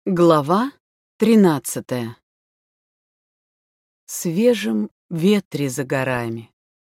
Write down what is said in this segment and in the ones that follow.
Глава 13. Свежем ветре за горами.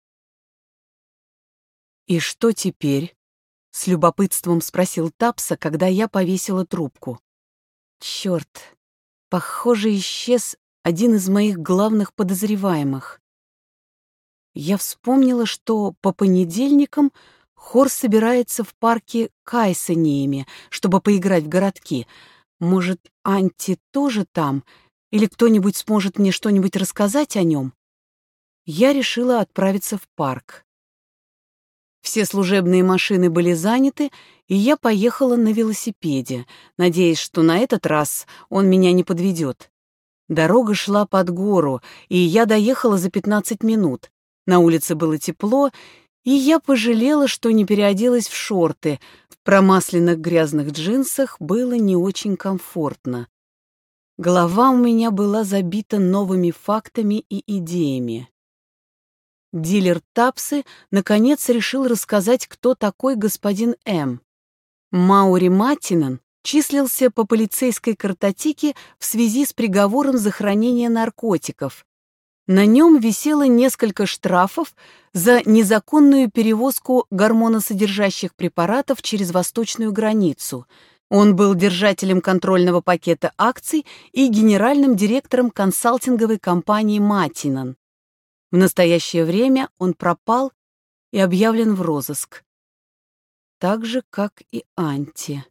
«И что теперь?» — с любопытством спросил Тапса, когда я повесила трубку. «Черт, похоже, исчез один из моих главных подозреваемых». Я вспомнила, что по понедельникам хор собирается в парке Кайсониями, чтобы поиграть в городки. Может, Анти тоже там? Или кто-нибудь сможет мне что-нибудь рассказать о нем? Я решила отправиться в парк. Все служебные машины были заняты, и я поехала на велосипеде, надеясь, что на этот раз он меня не подведет. Дорога шла под гору, и я доехала за 15 минут. На улице было тепло, и я пожалела, что не переоделась в шорты. В промасленных грязных джинсах было не очень комфортно. Голова у меня была забита новыми фактами и идеями. Дилер Тапсы наконец решил рассказать, кто такой господин М. Маури Маттинен числился по полицейской картотеке в связи с приговором за хранение наркотиков. На нем висело несколько штрафов за незаконную перевозку гормоносодержащих препаратов через восточную границу. Он был держателем контрольного пакета акций и генеральным директором консалтинговой компании Маттинен. В настоящее время он пропал и объявлен в розыск. Так же, как и Анти.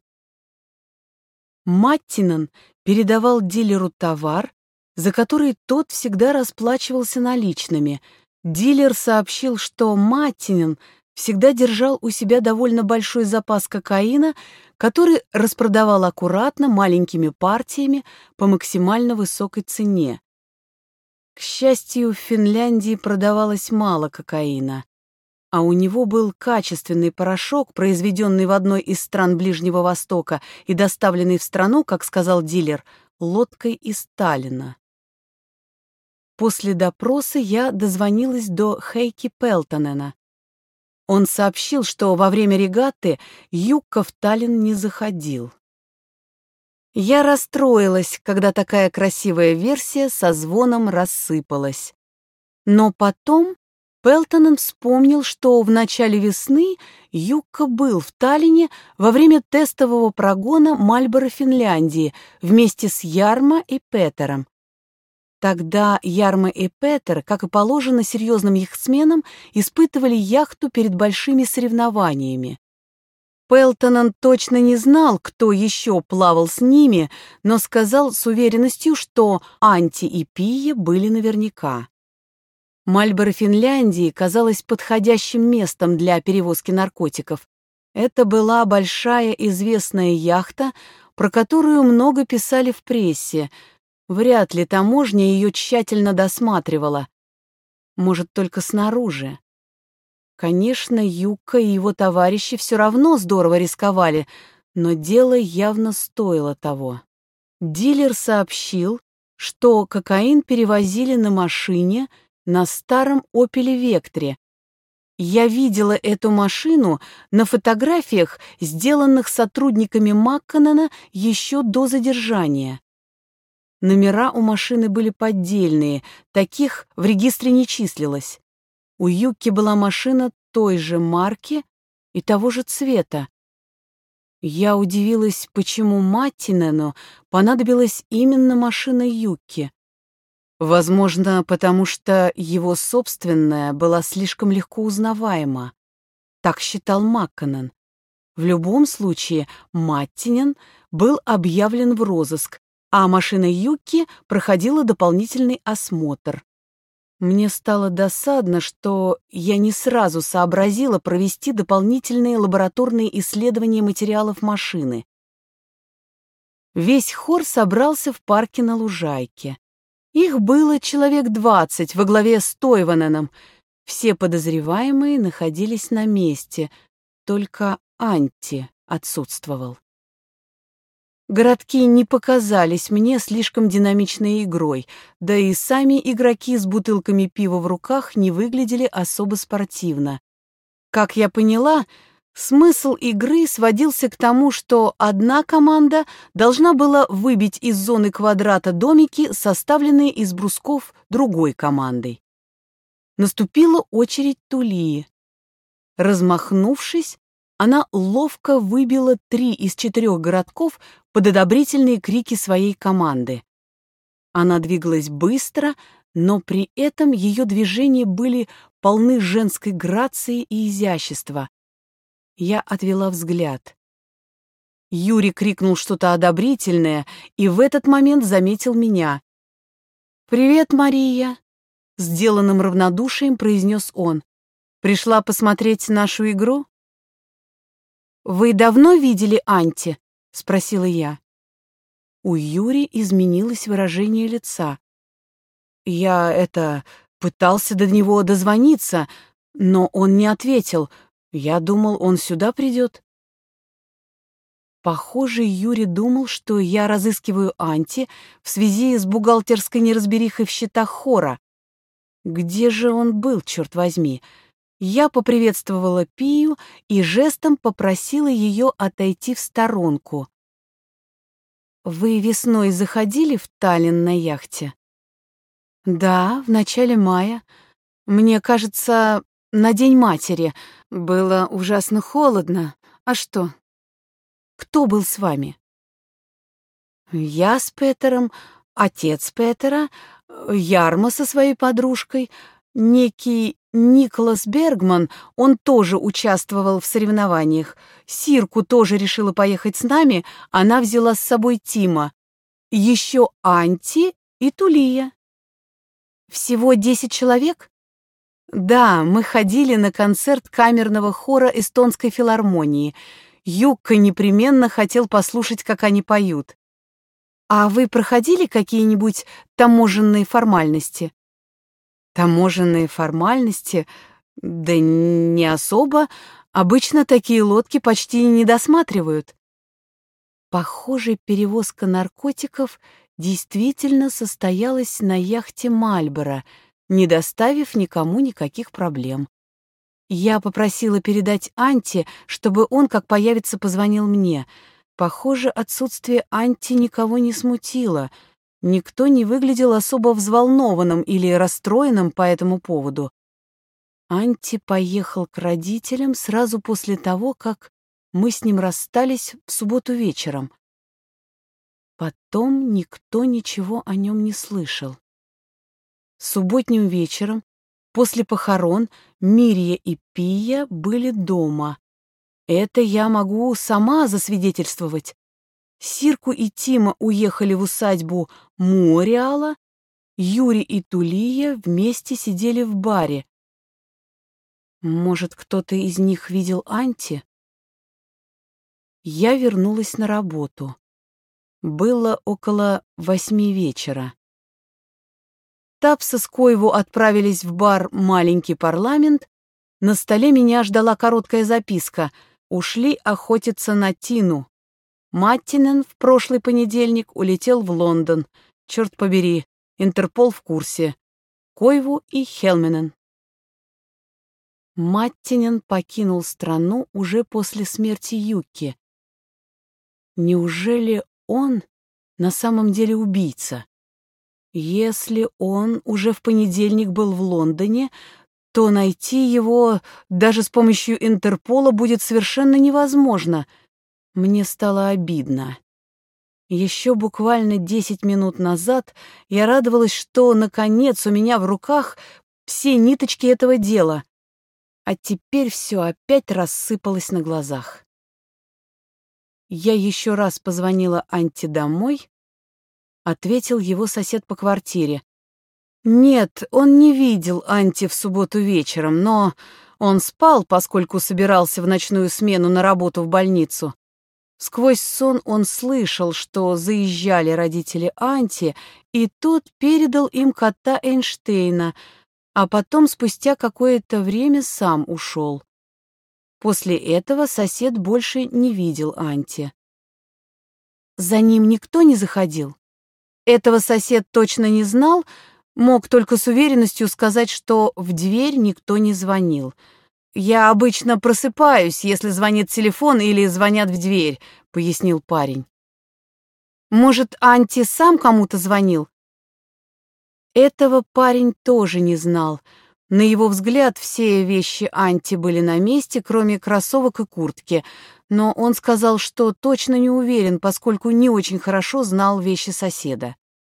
Маттинен передавал дилеру товар, за который тот всегда расплачивался наличными. Дилер сообщил, что Маттинен всегда держал у себя довольно большой запас кокаина, который распродавал аккуратно маленькими партиями по максимально высокой цене. К счастью, в Финляндии продавалось мало кокаина, а у него был качественный порошок, произведенный в одной из стран Ближнего Востока и доставленный в страну, как сказал дилер, лодкой из Таллина. После допроса я дозвонилась до Хейки Пелтонена. Он сообщил, что во время регатты Юкка в Таллин не заходил. Я расстроилась, когда такая красивая версия со звоном рассыпалась. Но потом Пелтонен вспомнил, что в начале весны Юкка был в Таллине во время тестового прогона Мальборо Финляндии вместе с Ярмо и Петером. Тогда Ярмо и Петер, как и положено серьезным яхтсменам, испытывали яхту перед большими соревнованиями. Пелтонен точно не знал, кто еще плавал с ними, но сказал с уверенностью, что Анти и Пия были наверняка. Мальборо Финляндии казалось подходящим местом для перевозки наркотиков. Это была большая известная яхта, про которую много писали в прессе. Вряд ли таможня ее тщательно досматривала. Может, только снаружи. Конечно, Юкка и его товарищи все равно здорово рисковали, но дело явно стоило того. Дилер сообщил, что кокаин перевозили на машине на старом «Опеле Вектре». Я видела эту машину на фотографиях, сделанных сотрудниками Макконнена еще до задержания. Номера у машины были поддельные, таких в регистре не числилось. У Юкки была машина той же марки и того же цвета. Я удивилась, почему Маттинену понадобилась именно машина Юкки. Возможно, потому что его собственная была слишком легко узнаваема. Так считал Макконнен. В любом случае, Маттинен был объявлен в розыск, а машина Юкки проходила дополнительный осмотр. Мне стало досадно, что я не сразу сообразила провести дополнительные лабораторные исследования материалов машины. Весь хор собрался в парке на лужайке. Их было человек 20 во главе с Тойваненом. Все подозреваемые находились на месте, только Анти отсутствовал. Городки не показались мне слишком динамичной игрой, да и сами игроки с бутылками пива в руках не выглядели особо спортивно. Как я поняла, Смысл игры сводился к тому, что одна команда должна была выбить из зоны квадрата домики, составленные из брусков другой командой. Наступила очередь Тулии. Размахнувшись, она ловко выбила 3 из 4 городков под одобрительные крики своей команды. Она двигалась быстро, но при этом ее движения были полны женской грации и изящества. Я отвела взгляд. Юрий крикнул что-то одобрительное и в этот момент заметил меня. «Привет, Мария!» — сделанным равнодушием произнес он. «Пришла посмотреть нашу игру?» «Вы давно видели Анти?» — спросила я. У Юри изменилось выражение лица. Я пытался до него дозвониться, но он не ответил. Я думал, он сюда придет. Похоже, Юрий думал, что я разыскиваю Анти в связи с бухгалтерской неразберихой в счетах хора. Где же он был, черт возьми? Я поприветствовала Пию и жестом попросила ее отойти в сторонку. «Вы весной заходили в Таллин на яхте?» «Да, в начале мая. Мне кажется, на День матери. Было ужасно холодно. А что? Кто был с вами?» «Я с Петером, отец Петера, Ярма со своей подружкой, некий Николас Бергман, он тоже участвовал в соревнованиях. Сирку тоже решила поехать с нами, она взяла с собой Тима. Еще Анти и Тулия». «Всего 10 человек?» «Да, мы ходили на концерт камерного хора Эстонской филармонии. Юкка непременно хотел послушать, как они поют. А вы проходили какие-нибудь таможенные формальности?» «Таможенные формальности? Да не особо. Обычно такие лодки почти не досматривают». Похоже, перевозка наркотиков действительно состоялась на яхте Мальборо, не доставив никому никаких проблем. Я попросила передать Анти, чтобы он, как появится, позвонил мне. Похоже, отсутствие Анти никого не смутило. Никто не выглядел особо взволнованным или расстроенным по этому поводу. Анти поехал к родителям сразу после того, как мы с ним расстались в субботу вечером. Потом никто ничего о нем не слышал. Субботним вечером, после похорон, Мирия и Пия были дома. Это я могу сама засвидетельствовать. Сирку и Тима уехали в усадьбу Муориала, Юрий и Тулия вместе сидели в баре. Может, кто-то из них видел Анти? Я вернулась на работу. Было около 8 вечера. Тапса с Койву отправились в бар «Маленький парламент». На столе меня ждала короткая записка. Ушли охотиться на Тину. Маттинен в прошлый понедельник улетел в Лондон. Черт побери, Интерпол в курсе. Койву и Хелменен. Маттинен покинул страну уже после смерти Юки. Неужели он на самом деле убийца? Если он уже в понедельник был в Лондоне, то найти его даже с помощью Интерпола будет совершенно невозможно. Мне стало обидно. Еще буквально 10 минут назад я радовалась, что, наконец, у меня в руках все ниточки этого дела. А теперь все опять рассыпалось на глазах. Я еще раз позвонила Анти домой. Ответил его сосед по квартире. Нет, он не видел Анти в субботу вечером, но он спал, поскольку собирался в ночную смену на работу в больницу. Сквозь сон он слышал, что заезжали родители Анти, и тот передал им кота Эйнштейна, а потом спустя какое-то время сам ушел. После этого сосед больше не видел Анти. За ним никто не заходил? Этого сосед точно не знал, мог только с уверенностью сказать, что в дверь никто не звонил. я обычно просыпаюсь, если звонит телефон или звонят в дверь», — пояснил парень. «Может, Анти сам кому-то звонил?» Этого парень тоже не знал. На его взгляд, все вещи Анти были на месте, кроме кроссовок и куртки, но он сказал, что точно не уверен, поскольку не очень хорошо знал вещи соседа.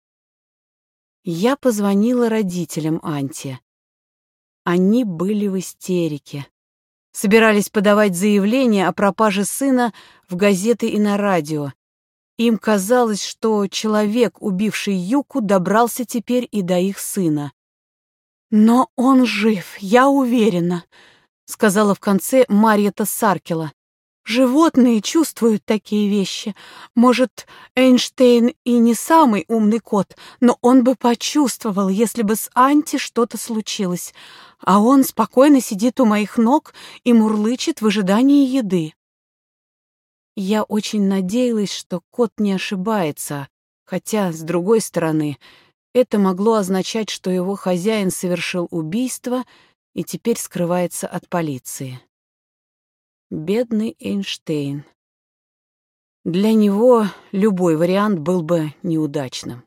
Я позвонила родителям Анти. Они были в истерике. Собирались подавать заявление о пропаже сына в газеты и на радио. Им казалось, что человек, убивший Юку, добрался теперь и до их сына. «Но он жив, я уверена», — сказала в конце Марьета Саркела. «Животные чувствуют такие вещи. Может, Эйнштейн и не самый умный кот, но он бы почувствовал, если бы с Анти что-то случилось. А он спокойно сидит у моих ног и мурлычет в ожидании еды». Я очень надеялась, что кот не ошибается, хотя, с другой стороны, это могло означать, что его хозяин совершил убийство и теперь скрывается от полиции. Бедный Эйнштейн. Для него любой вариант был бы неудачным.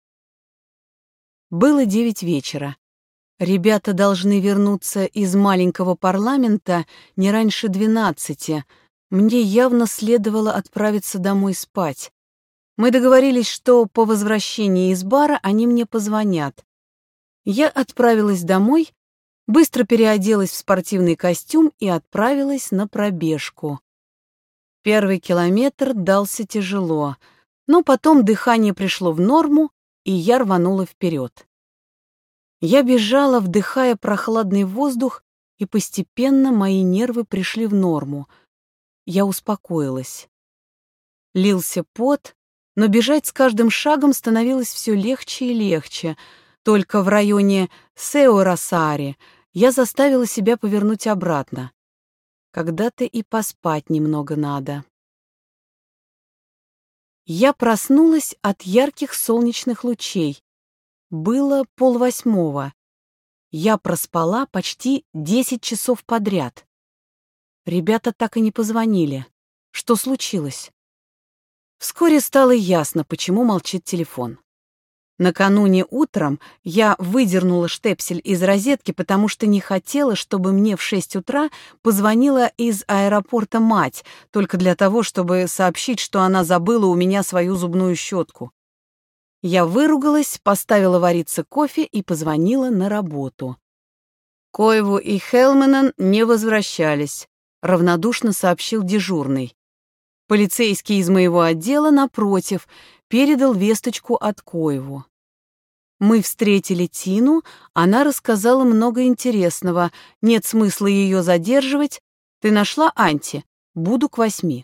Было 9 вечера. Ребята должны вернуться из маленького парламента не раньше 12. Мне явно следовало отправиться домой спать. Мы договорились, что по возвращении из бара они мне позвонят. Я отправилась домой, быстро переоделась в спортивный костюм и отправилась на пробежку. Первый километр дался тяжело, но потом дыхание пришло в норму, и я рванула вперед. Я бежала, вдыхая прохладный воздух, и постепенно мои нервы пришли в норму. Я успокоилась. Лился пот, но бежать с каждым шагом становилось все легче и легче. Только в районе Сео-Росари я заставила себя повернуть обратно. Когда-то и поспать немного надо. Я проснулась от ярких солнечных лучей. Было 7:30. Я проспала почти 10 часов подряд. Ребята так и не позвонили. Что случилось? Вскоре стало ясно, почему молчит телефон. Накануне утром я выдернула штепсель из розетки, потому что не хотела, чтобы мне в 6 утра позвонила из аэропорта мать, только для того, чтобы сообщить, что она забыла у меня свою зубную щетку. Я выругалась, поставила вариться кофе и позвонила на работу. Коеву и Хелменен не возвращались, равнодушно сообщил дежурный. Полицейский из моего отдела, напротив, передал весточку от Коеву. Мы встретили Тину, она рассказала много интересного. Нет смысла ее задерживать. Ты нашла Анти? Буду к 8.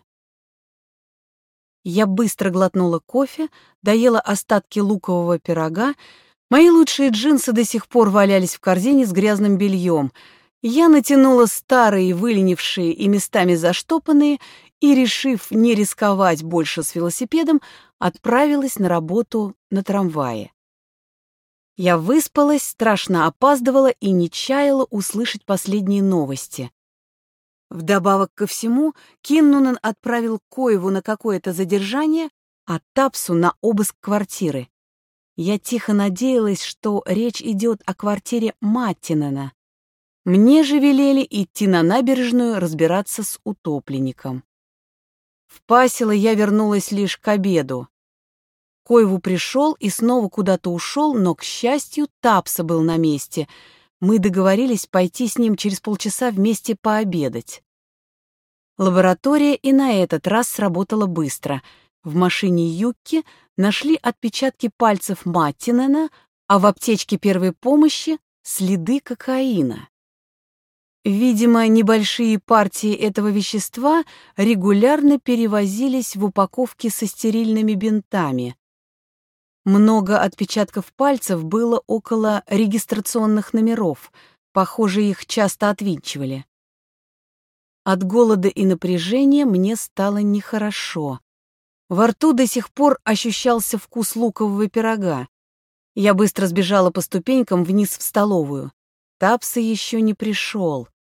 Я быстро глотнула кофе, доела остатки лукового пирога. Мои лучшие джинсы до сих пор валялись в корзине с грязным бельем. Я натянула старые, выленившие и местами заштопанные, и, решив не рисковать больше с велосипедом, отправилась на работу на трамвае. Я выспалась, страшно опаздывала и не чаяла услышать последние новости. Вдобавок ко всему, Киннунен отправил Коеву на какое-то задержание, а Тапсу на обыск квартиры. Я тихо надеялась, что речь идет о квартире Маттинена. Мне же велели идти на набережную разбираться с утопленником. В Пасило я вернулась лишь к обеду. Коеву пришел и снова куда-то ушел, но, к счастью, Тапса был на месте. Мы договорились пойти с ним через полчаса вместе пообедать. Лаборатория и на этот раз сработала быстро. В машине Юкки нашли отпечатки пальцев Маттинена, а в аптечке первой помощи — следы кокаина. Видимо, небольшие партии этого вещества регулярно перевозились в упаковке со стерильными бинтами. Много отпечатков пальцев было около регистрационных номеров. Похоже, их часто отвинчивали. От голода и напряжения мне стало нехорошо. Во рту до сих пор ощущался вкус лукового пирога. Я быстро сбежала по ступенькам вниз в столовую. Тапса еще не пришел.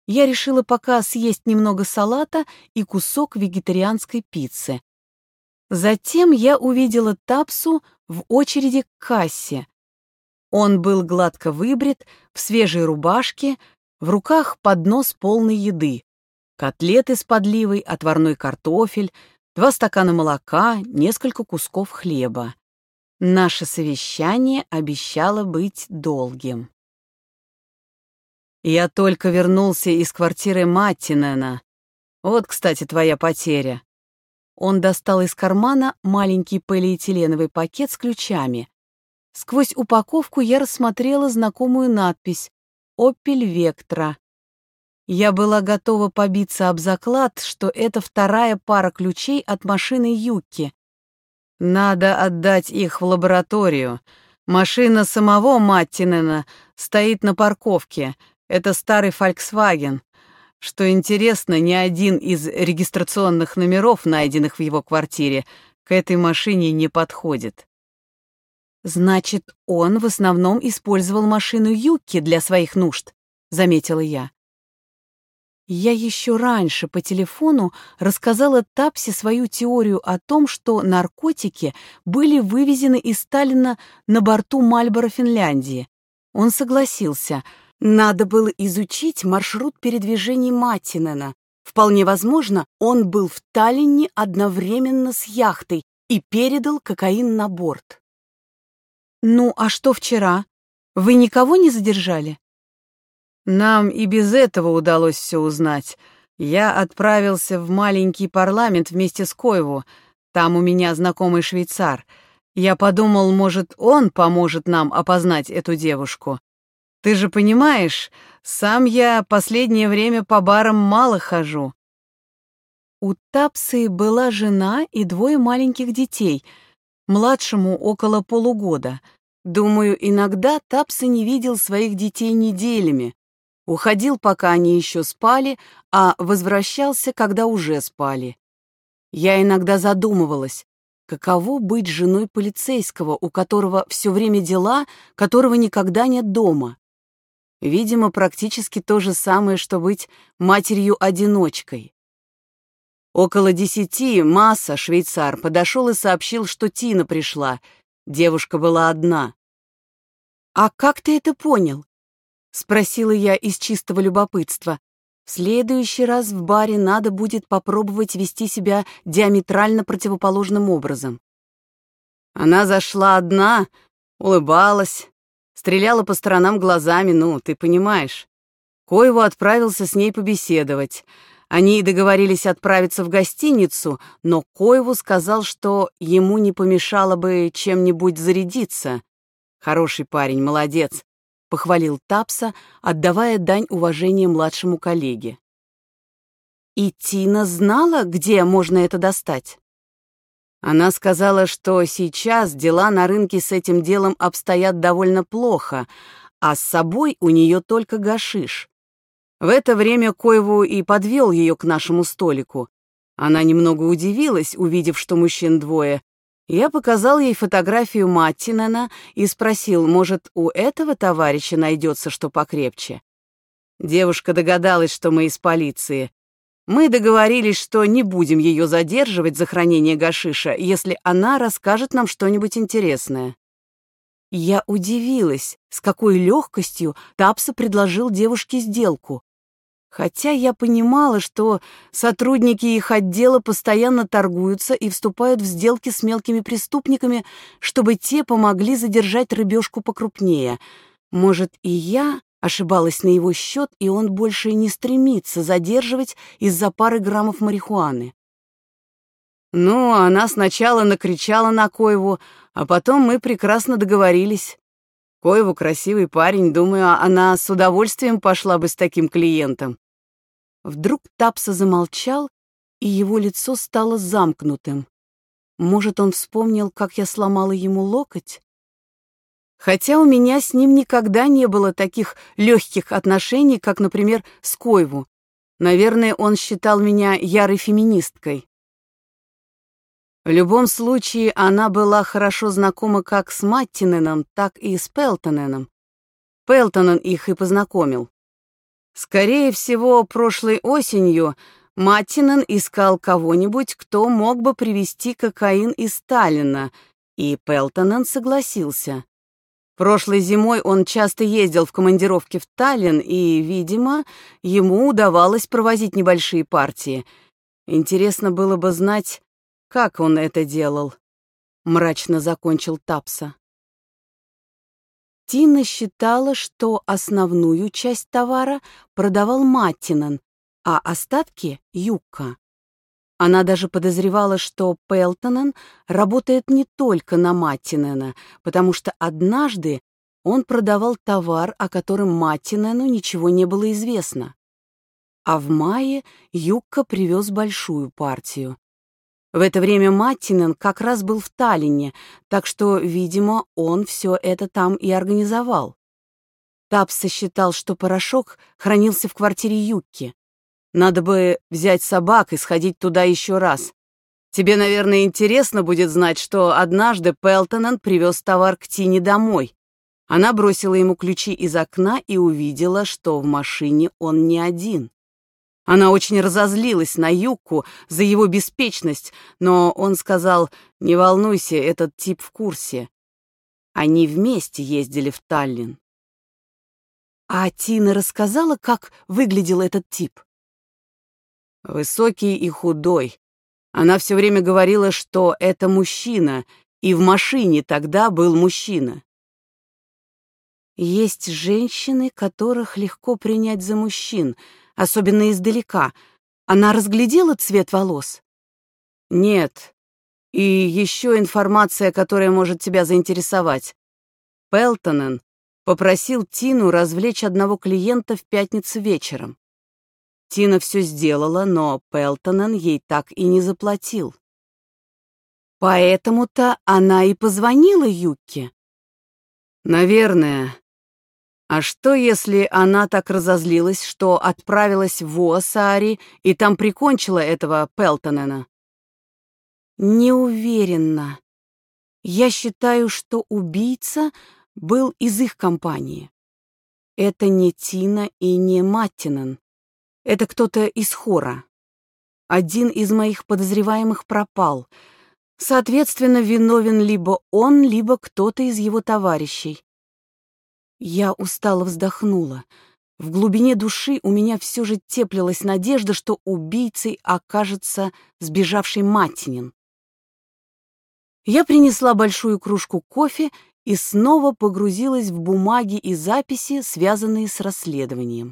я решила пока съесть немного салата и кусок вегетарианской пиццы. Затем я увидела Тапсу в очереди к кассе. Он был гладко выбрит, в свежей рубашке, в руках поднос полной еды. Котлеты с подливой, отварной картофель, 2 стакана молока, несколько кусков хлеба. Наше совещание обещало быть долгим. «Я только вернулся из квартиры Маттинена. Вот, кстати, твоя потеря». Он достал из кармана маленький полиэтиленовый пакет с ключами. Сквозь упаковку я рассмотрела знакомую надпись «Opel Vectra». Я была готова побиться об заклад, что это 2-я пара ключей от машины Юкки. Надо отдать их в лабораторию. Машина самого Маттинена стоит на парковке. Это старый Volkswagen. Что интересно, ни один из регистрационных номеров, найденных в его квартире, к этой машине не подходит. «Значит, он в основном использовал машину Юкки для своих нужд», — заметила я. Я еще раньше по телефону рассказала Тапсе свою теорию о том, что наркотики были вывезены из Таллина на борту Мальборо Финляндии. Он согласился. Надо было изучить маршрут передвижений Маттинена. Вполне возможно, он был в Таллине одновременно с яхтой и передал кокаин на борт. «Ну, а что вчера? Вы никого не задержали?» «Нам и без этого удалось все узнать. Я отправился в маленький парламент вместе с Койву. Там у меня знакомый швейцар. Я подумал, может, он поможет нам опознать эту девушку. Ты же понимаешь, сам я последнее время по барам мало хожу». У Тапсы была жена и 2 маленьких детей, младшему около полугода. Думаю, иногда Тапса не видел своих детей неделями. Уходил, пока они еще спали, а возвращался, когда уже спали. Я иногда задумывалась, каково быть женой полицейского, у которого все время дела, которого никогда нет дома. Видимо, практически то же самое, что быть матерью-одиночкой. Около 10 Масса, швейцар, подошел и сообщил, что Тина пришла. Девушка была одна. «А как ты это понял?» — спросила я из чистого любопытства. В следующий раз в баре надо будет попробовать вести себя диаметрально противоположным образом. Она зашла одна, улыбалась, стреляла по сторонам глазами, ну, ты понимаешь. Койву отправился с ней побеседовать. Они договорились отправиться в гостиницу, но Койву сказал, что ему не помешало бы чем-нибудь зарядиться. Хороший парень, молодец. — похвалил Тапса, отдавая дань уважения младшему коллеге. «И Тина знала, где можно это достать?» Она сказала, что сейчас дела на рынке с этим делом обстоят довольно плохо, а с собой у нее только гашиш. В это время Койву и подвел ее к нашему столику. Она немного удивилась, увидев, что мужчин 2. Я показал ей фотографию Маттинена и спросил, может, у этого товарища найдется что покрепче. Девушка догадалась, что мы из полиции. Мы договорились, что не будем ее задерживать за хранение гашиша, если она расскажет нам что-нибудь интересное. Я удивилась, с какой легкостью Тапса предложил девушке сделку. Хотя я понимала, что сотрудники их отдела постоянно торгуются и вступают в сделки с мелкими преступниками, чтобы те помогли задержать рыбешку покрупнее. Может, и я ошибалась на его счет, и он больше не стремится задерживать из-за пары граммов марихуаны. Ну, она сначала накричала на Койву, а потом мы прекрасно договорились. Койву красивый парень, думаю, она с удовольствием пошла бы с таким клиентом. Вдруг Тапса замолчал, и его лицо стало замкнутым. Может, он вспомнил, как я сломала ему локоть? Хотя у меня с ним никогда не было таких легких отношений, как, например, с Койву. Наверное, он считал меня ярой феминисткой. В любом случае, она была хорошо знакома как с Маттиненом, так и с Пелтоненом. Пелтонен их и познакомил. Скорее всего, прошлой осенью Маттинен искал кого-нибудь, кто мог бы привезти кокаин из Таллина, и Пелтонен согласился. Прошлой зимой он часто ездил в командировки в Таллин, и, видимо, ему удавалось провозить небольшие партии. Интересно было бы знать, как он это делал. Мрачно закончил Тапса. Тина считала, что основную часть товара продавал Маттинен, а остатки — Юкка. Она даже подозревала, что Пелтонен работает не только на Маттинена, потому что однажды он продавал товар, о котором Маттинену ничего не было известно. А в мае Юкка привез большую партию. В это время Маттинен как раз был в Таллине, так что, видимо, он все это там и организовал. Тапса считал, что порошок хранился в квартире Юкки. Надо бы взять собак и сходить туда еще раз. Тебе, наверное, интересно будет знать, что однажды Пелтонен привез товар к Тине домой. Она бросила ему ключи из окна и увидела, что в машине он не один. Она очень разозлилась на Юкку за его беспечность, но он сказал: «Не волнуйся, этот тип в курсе». Они вместе ездили в Таллин. А Тина рассказала, как выглядел этот тип. Высокий и худой. Она все время говорила, что это мужчина, и в машине тогда был мужчина. Есть женщины, которых легко принять за мужчин, особенно издалека. Она разглядела цвет волос? Нет. И еще информация, которая может тебя заинтересовать. Пелтонен попросил Тину развлечь одного клиента в пятницу вечером. Тина все сделала, но Пелтонен ей так и не заплатил. Поэтому-то она и позвонила Юкке. Наверное. А что, если она так разозлилась, что отправилась в Уоссаари и там прикончила этого Пелтонена? Не уверена. Я считаю, что убийца был из их компании. Это не Тина и не Маттинен. Это кто-то из хора. Один из моих подозреваемых пропал. Соответственно, виновен либо он, либо кто-то из его товарищей. Я устало вздохнула. В глубине души у меня все же теплилась надежда, что убийцей окажется сбежавший Маттинен. Я принесла большую кружку кофе и снова погрузилась в бумаги и записи, связанные с расследованием.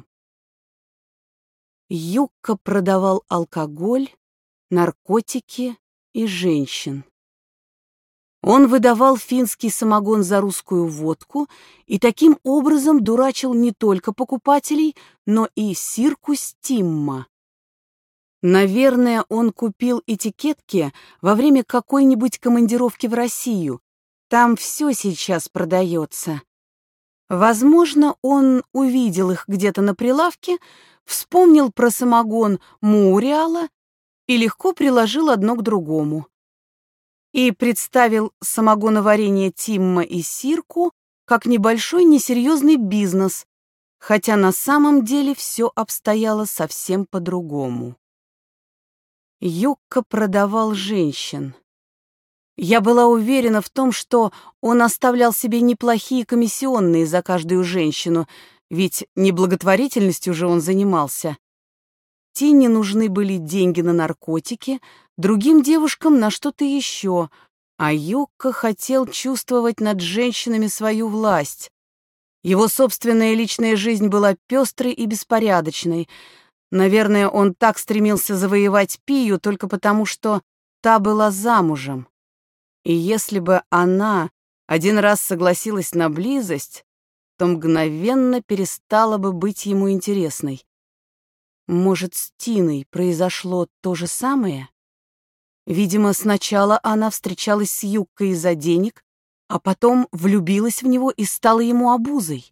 Юкка продавал алкоголь, наркотики и женщин. Он выдавал финский самогон за русскую водку и таким образом дурачил не только покупателей, но и Сиркус Тимма. Наверное, он купил этикетки во время какой-нибудь командировки в Россию. Там все сейчас продается. Возможно, он увидел их где-то на прилавке, вспомнил про самогон Муриала и легко приложил одно к другому. И представил самогоноварение Тимма и Сирку как небольшой несерьезный бизнес, хотя на самом деле все обстояло совсем по-другому. Юкка продавал женщин. Я была уверена в том, что он оставлял себе неплохие комиссионные за каждую женщину, ведь не благотворительностью же он занимался. Тине нужны были деньги на наркотики, другим девушкам на что-то еще, а Юкка хотел чувствовать над женщинами свою власть. Его собственная личная жизнь была пестрой и беспорядочной. Наверное, он так стремился завоевать Пию только потому, что та была замужем. И если бы она один раз согласилась на близость, то мгновенно перестала бы быть ему интересной. Может, с Тиной произошло то же самое? Видимо, сначала она встречалась с Юккой из-за денег, а потом влюбилась в него и стала ему обузой.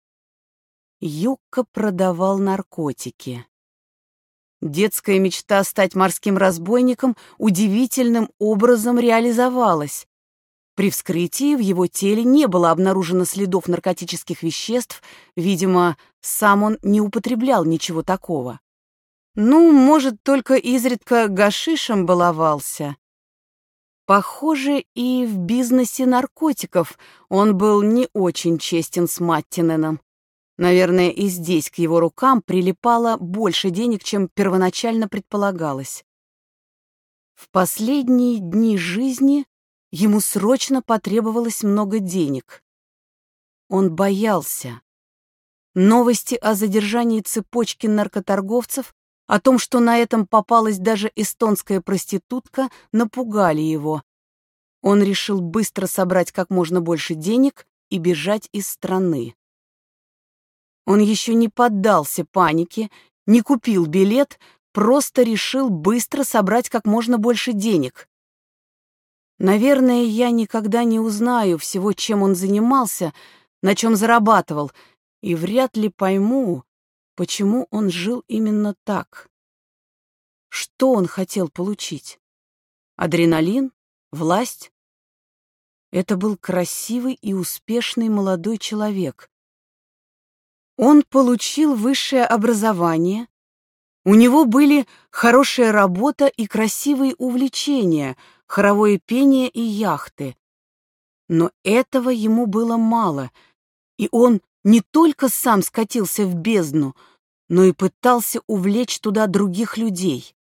Юкка продавал наркотики. Детская мечта стать морским разбойником удивительным образом реализовалась. При вскрытии в его теле не было обнаружено следов наркотических веществ, видимо, сам он не употреблял ничего такого. Ну, может, только изредка гашишем баловался. Похоже, и в бизнесе наркотиков он был не очень честен с Маттиненом. Наверное, и здесь к его рукам прилипало больше денег, чем первоначально предполагалось. В последние дни жизни ему срочно потребовалось много денег. Он боялся. Новости о задержании цепочки наркоторговцев, о том, что на этом попалась даже эстонская проститутка, напугали его. Он решил быстро собрать как можно больше денег и бежать из страны. Он еще не поддался панике, не купил билет, просто решил быстро собрать как можно больше денег. Наверное, я никогда не узнаю всего, чем он занимался, на чем зарабатывал, и вряд ли пойму, почему он жил именно так. Что он хотел получить? Адреналин? Власть? Это был красивый и успешный молодой человек. Он получил высшее образование, у него были хорошая работа и красивые увлечения, хоровое пение и яхты. Но этого ему было мало, и он не только сам скатился в бездну, но и пытался увлечь туда других людей.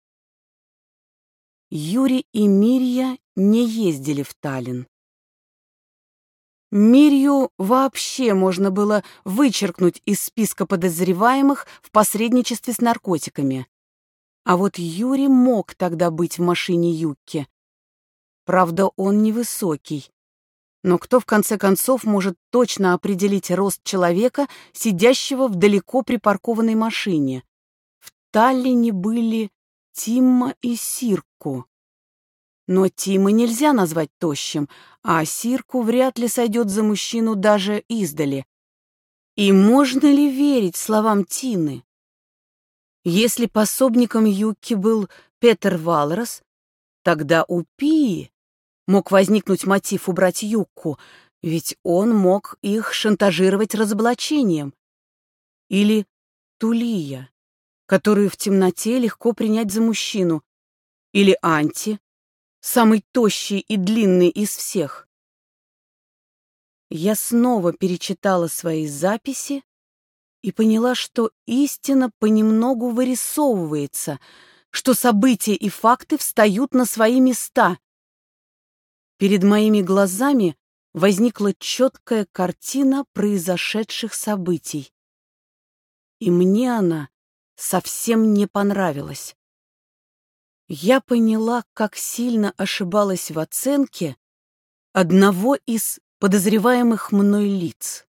Юрий и Мирья не ездили в Таллин. Мирью вообще можно было вычеркнуть из списка подозреваемых в посредничестве с наркотиками. А вот Юрий мог тогда быть в машине Юкки. Правда, он невысокий. Но кто в конце концов может точно определить рост человека, сидящего в далеко припаркованной машине? В Таллине были Тимма и Сирку. Но Тима нельзя назвать тощим, а Сирку вряд ли сойдет за мужчину даже издали. И можно ли верить словам Тины? Если пособником Юкки был Петер Валрос, тогда у Пии мог возникнуть мотив убрать Юкку, ведь он мог их шантажировать разоблачением. Или Тулия, которую в темноте легко принять за мужчину. Или Анти, самый тощий и длинный из всех. Я снова перечитала свои записи и поняла, что истина понемногу вырисовывается, что события и факты встают на свои места. Перед моими глазами возникла четкая картина произошедших событий. И мне она совсем не понравилась. Я поняла, как сильно ошибалась в оценке одного из подозреваемых мной лиц.